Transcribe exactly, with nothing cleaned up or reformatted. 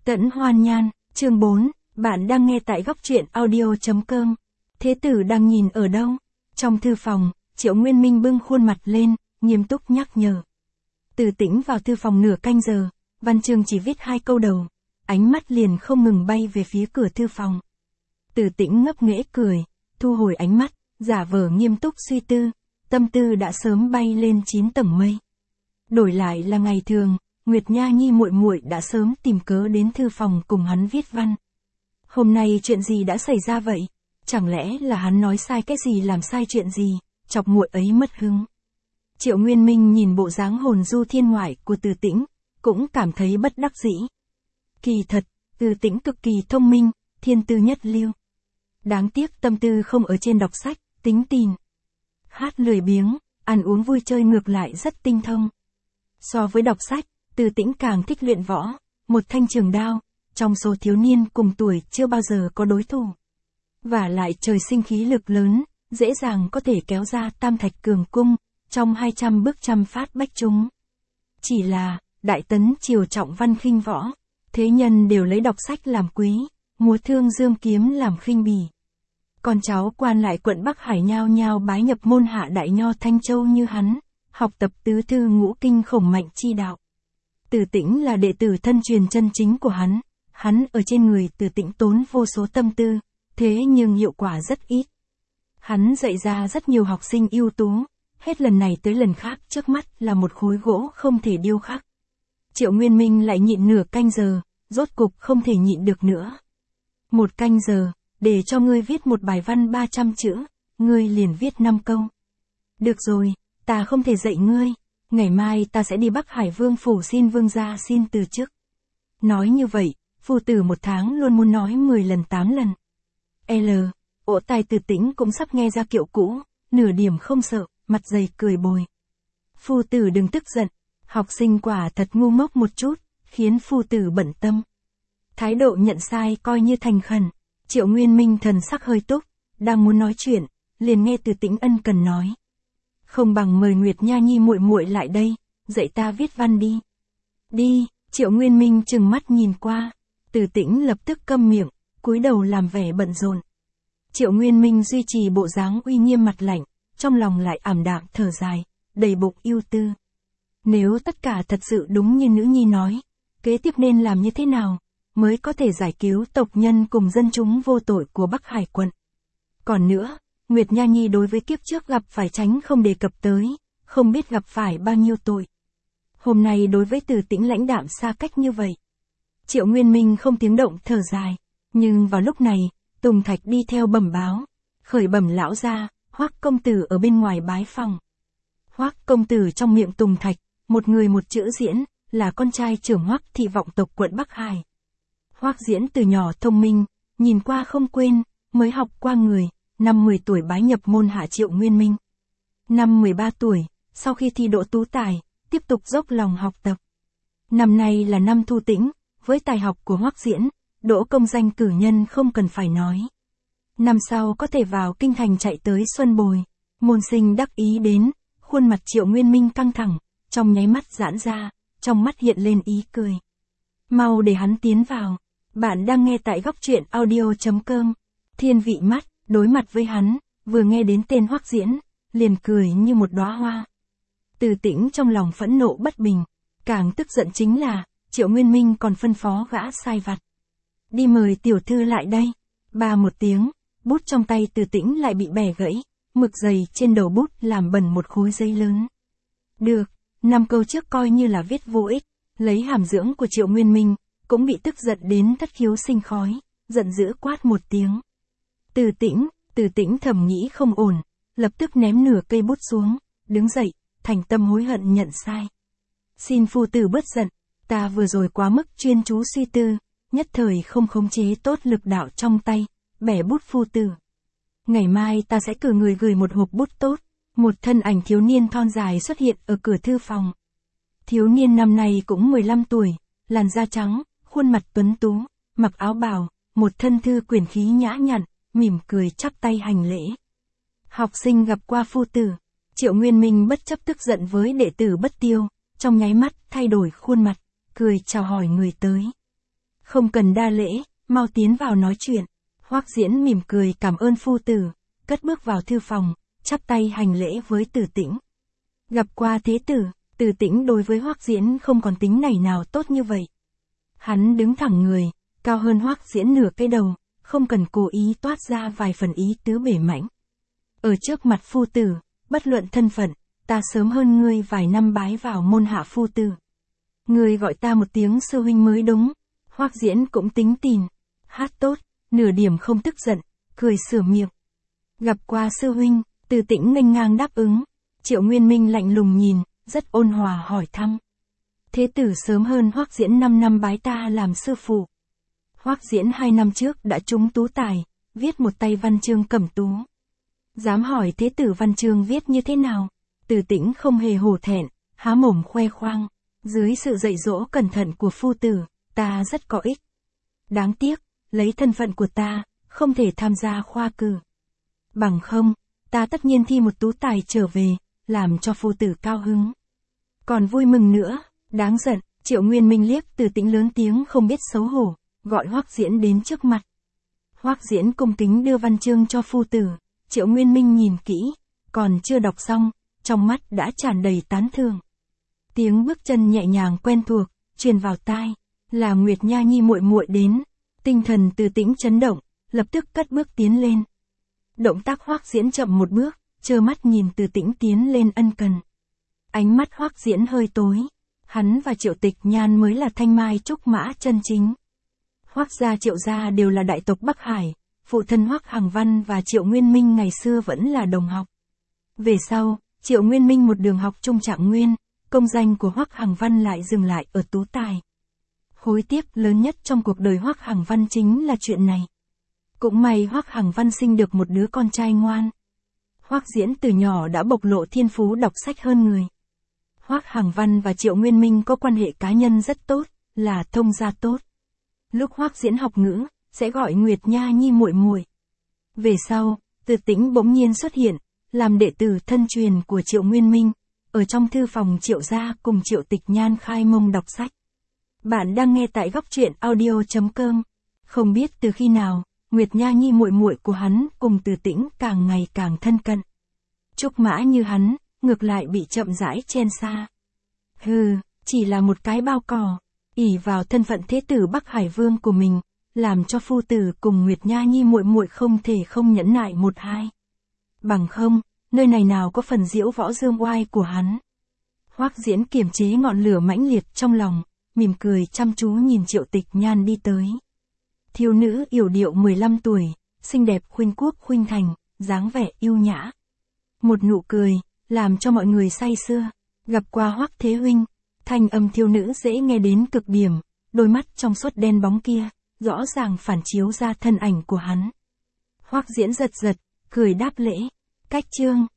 Tẫn Hoan Nhan, chương bốn, bạn đang nghe tại góc truyện audio.com. Thế tử đang nhìn ở đâu? Trong thư phòng, Triệu Nguyên Minh bưng khuôn mặt lên, nghiêm túc nhắc nhở. Từ Tĩnh vào thư phòng nửa canh giờ, văn chương chỉ viết hai câu đầu, ánh mắt liền không ngừng bay về phía cửa thư phòng. Từ Tĩnh ngấp nghễ cười, thu hồi ánh mắt, giả vờ nghiêm túc suy tư, tâm tư đã sớm bay lên chín tầng mây. Đổi lại là ngày thường, Nguyệt Nha Nhi muội muội đã sớm tìm cớ đến thư phòng cùng hắn viết văn. Hôm nay chuyện gì đã xảy ra vậy? Chẳng lẽ là hắn nói sai cái gì làm sai chuyện gì, chọc muội ấy mất hứng? Triệu Nguyên Minh nhìn bộ dáng hồn du thiên ngoại của Từ Tĩnh, cũng cảm thấy bất đắc dĩ. Kỳ thật, Từ Tĩnh cực kỳ thông minh, thiên tư nhất lưu. Đáng tiếc tâm tư không ở trên đọc sách, tính tin. Hát lười biếng, ăn uống vui chơi ngược lại rất tinh thông. So với đọc sách, Từ Tĩnh càng thích luyện võ, một thanh trường đao, trong số thiếu niên cùng tuổi chưa bao giờ có đối thủ. Và lại trời sinh khí lực lớn, dễ dàng có thể kéo ra tam thạch cường cung, trong hai trăm bước trăm phát bách chúng. Chỉ là, đại tấn triều trọng văn khinh võ, thế nhân đều lấy đọc sách làm quý, múa thương dương kiếm làm khinh bỉ. Con cháu quan lại quận Bắc Hải nhao nhao bái nhập môn hạ đại nho Thanh Châu như hắn, học tập tứ thư ngũ kinh khổng mạnh chi đạo. Từ Tĩnh là đệ tử thân truyền chân chính của hắn, hắn ở trên người Từ Tĩnh tốn vô số tâm tư, thế nhưng hiệu quả rất ít. Hắn dạy ra rất nhiều học sinh ưu tú, hết lần này tới lần khác trước mắt là một khối gỗ không thể điêu khắc. Triệu Nguyên Minh lại nhịn nửa canh giờ, rốt cục không thể nhịn được nữa. Một canh giờ, để cho ngươi viết một bài văn ba trăm chữ, ngươi liền viết năm câu. Được rồi, ta không thể dạy ngươi, ngày mai ta sẽ đi Bắc Hải Vương phủ xin vương gia xin từ chức. Nói như vậy, phu tử một tháng luôn muốn nói mười lần tám lần. L, ỗ tai Từ Tĩnh cũng sắp nghe ra kiệu cũ, nửa điểm không sợ, mặt dày cười bồi. Phu tử đừng tức giận, học sinh quả thật ngu ngốc một chút, khiến phu tử bận tâm. Thái độ nhận sai coi như thành khẩn. Triệu Nguyên Minh thần sắc hơi túc, đang muốn nói chuyện, liền nghe Từ Tĩnh ân cần nói. Không bằng mời Nguyệt Nha Nhi muội muội lại đây, dạy ta viết văn đi. Đi, Triệu Nguyên Minh trừng mắt nhìn qua, Từ Tĩnh lập tức câm miệng, cúi đầu làm vẻ bận rộn. Triệu Nguyên Minh duy trì bộ dáng uy nghiêm mặt lạnh, trong lòng lại ảm đạm thở dài, đầy bụng ưu tư. Nếu tất cả thật sự đúng như nữ nhi nói, kế tiếp nên làm như thế nào, mới có thể giải cứu tộc nhân cùng dân chúng vô tội của Bắc Hải quận. Còn nữa, Nguyệt Nha Nhi đối với kiếp trước gặp phải tránh không đề cập tới, không biết gặp phải bao nhiêu tội. Hôm nay đối với Từ Tĩnh lãnh đạm xa cách như vậy. Triệu Nguyên Minh không tiếng động thở dài, nhưng vào lúc này, Tùng Thạch đi theo bẩm báo, khởi bẩm lão gia, Hoắc công tử ở bên ngoài bái phòng. Hoắc công tử trong miệng Tùng Thạch, một người một chữ Diễn, là con trai trưởng Hoắc thị vọng tộc quận Bắc Hải. Hoắc Diễn từ nhỏ thông minh, nhìn qua không quên, mới học qua người, năm mười tuổi bái nhập môn hạ Triệu Nguyên Minh. Năm mười ba tuổi, sau khi thi đỗ tú tài, tiếp tục dốc lòng học tập. Năm nay là năm thu tĩnh, với tài học của Hoắc Diễn, đỗ công danh cử nhân không cần phải nói. Năm sau có thể vào kinh thành chạy tới Xuân Bồi, môn sinh đắc ý đến, khuôn mặt Triệu Nguyên Minh căng thẳng, trong nháy mắt giãn ra, trong mắt hiện lên ý cười. Mau để hắn tiến vào. Bạn đang nghe tại góc truyện audio.com. Thiên Vị mắt, đối mặt với hắn, vừa nghe đến tên Hoắc Diễn, liền cười như một đóa hoa. Từ Tĩnh trong lòng phẫn nộ bất bình, càng tức giận chính là, Triệu Nguyên Minh còn phân phó gã sai vặt. Đi mời tiểu thư lại đây. Ba một tiếng, bút trong tay Từ Tĩnh lại bị bẻ gãy, mực dày trên đầu bút làm bẩn một khối giấy lớn. Được, năm câu trước coi như là viết vô ích, lấy hàm dưỡng của Triệu Nguyên Minh, cũng bị tức giận đến thất khiếu sinh khói, giận dữ quát một tiếng. Từ Tĩnh, Từ Tĩnh thầm nghĩ không ổn, lập tức ném nửa cây bút xuống, đứng dậy, thành tâm hối hận nhận sai. Xin phu tử bớt giận, ta vừa rồi quá mức chuyên chú suy tư, nhất thời không khống chế tốt lực đạo trong tay, bẻ bút phu tử. Ngày mai ta sẽ cử người gửi một hộp bút tốt. Một thân ảnh thiếu niên thon dài xuất hiện ở cửa thư phòng. Thiếu niên năm nay cũng mười lăm tuổi, làn da trắng, khuôn mặt tuấn tú, mặc áo bào, một thân thư quyển khí nhã nhặn, mỉm cười chắp tay hành lễ. Học sinh gặp qua phu tử. Triệu Nguyên Minh bất chấp tức giận với đệ tử Bất Tiêu, trong nháy mắt thay đổi khuôn mặt, cười chào hỏi người tới. Không cần đa lễ, mau tiến vào nói chuyện. Hoắc Diễn mỉm cười cảm ơn phu tử, cất bước vào thư phòng, chắp tay hành lễ với Từ Tĩnh. Gặp qua thế tử, Từ Tĩnh đối với Hoắc Diễn không còn tính nảy nào tốt như vậy. Hắn đứng thẳng người, cao hơn Hoắc Diễn nửa cái đầu, không cần cố ý toát ra vài phần ý tứ bể mãnh. Ở trước mặt phu tử, bất luận thân phận, ta sớm hơn ngươi vài năm bái vào môn hạ phu tử. Ngươi gọi ta một tiếng sư huynh mới đúng. Hoắc Diễn cũng tính tình, hát tốt, nửa điểm không tức giận, cười sửa miệng. Gặp qua sư huynh, Từ Tĩnh nghênh ngang đáp ứng. Triệu Nguyên Minh lạnh lùng nhìn, rất ôn hòa hỏi thăm. Thế tử sớm hơn Hoắc Diễn năm năm bái ta làm sư phụ. Hoắc Diễn hai năm trước đã trúng tú tài, viết một tay văn chương cẩm tú. Dám hỏi thế tử văn chương viết như thế nào? Từ Tĩnh không hề hổ thẹn, há mồm khoe khoang. Dưới sự dạy dỗ cẩn thận của phu tử, ta rất có ích. Đáng tiếc, lấy thân phận của ta, không thể tham gia khoa cử. Bằng không, ta tất nhiên thi một tú tài trở về, làm cho phu tử cao hứng. Còn vui mừng nữa, đáng giận, Triệu Nguyên Minh liếc Từ Tĩnh lớn tiếng không biết xấu hổ, gọi Hoắc Diễn đến trước mặt. Hoắc Diễn cung kính đưa văn chương cho phu tử, Triệu Nguyên Minh nhìn kỹ, còn chưa đọc xong, trong mắt đã tràn đầy tán thưởng. Tiếng bước chân nhẹ nhàng quen thuộc, truyền vào tai, là Nguyệt Nha Nhi muội muội đến, tinh thần Từ Tĩnh chấn động, lập tức cất bước tiến lên. Động tác Hoắc Diễn chậm một bước, trơ mắt nhìn Từ Tĩnh tiến lên ân cần. Ánh mắt Hoắc Diễn hơi tối, hắn và Triệu Tịch Nhan mới là thanh mai trúc mã chân chính. Hoắc gia Triệu gia đều là đại tộc Bắc Hải, phụ thân Hoắc Hằng Văn và Triệu Nguyên Minh ngày xưa vẫn là đồng học. Về sau, Triệu Nguyên Minh một đường học trung trạng nguyên, công danh của Hoắc Hằng Văn lại dừng lại ở tú tài. Hối tiếc lớn nhất trong cuộc đời Hoắc Hằng Văn chính là chuyện này. Cũng may Hoắc Hằng Văn sinh được một đứa con trai ngoan. Hoắc Diễn từ nhỏ đã bộc lộ thiên phú đọc sách hơn người. Hoắc Hằng Văn và Triệu Nguyên Minh có quan hệ cá nhân rất tốt, là thông gia tốt. Lúc Hoắc Diễn học ngữ, sẽ gọi Nguyệt Nha Nhi muội muội. Về sau, Từ Tĩnh bỗng nhiên xuất hiện, làm đệ tử thân truyền của Triệu Nguyên Minh, ở trong thư phòng Triệu gia cùng Triệu Tịch Nhan khai mông đọc sách. Bạn đang nghe tại góc truyện audio chấm com. Không biết từ khi nào, Nguyệt Nha Nhi muội muội của hắn cùng Từ Tĩnh càng ngày càng thân cận. Trúc mã như hắn, ngược lại bị chậm rãi chen xa. Hừ, chỉ là một cái bao cỏ, ỷ vào thân phận thế tử Bắc Hải Vương của mình, làm cho phu tử cùng Nguyệt Nha Nhi muội muội không thể không nhẫn nại một hai. Bằng không, nơi này nào có phần diễu võ dương oai của hắn. Hoắc Diễn kiềm chế ngọn lửa mãnh liệt trong lòng, mỉm cười chăm chú nhìn Triệu Tịch Nhan đi tới. Thiếu nữ yểu điệu mười lăm tuổi, xinh đẹp khuynh quốc khuynh thành, dáng vẻ yêu nhã. Một nụ cười, làm cho mọi người say sưa. Gặp qua Hoắc Thế huynh, thanh âm thiếu nữ dễ nghe đến cực điểm, đôi mắt trong suốt đen bóng kia, rõ ràng phản chiếu ra thân ảnh của hắn. Hoắc Diễn giật giật, cười đáp lễ. Cách chương,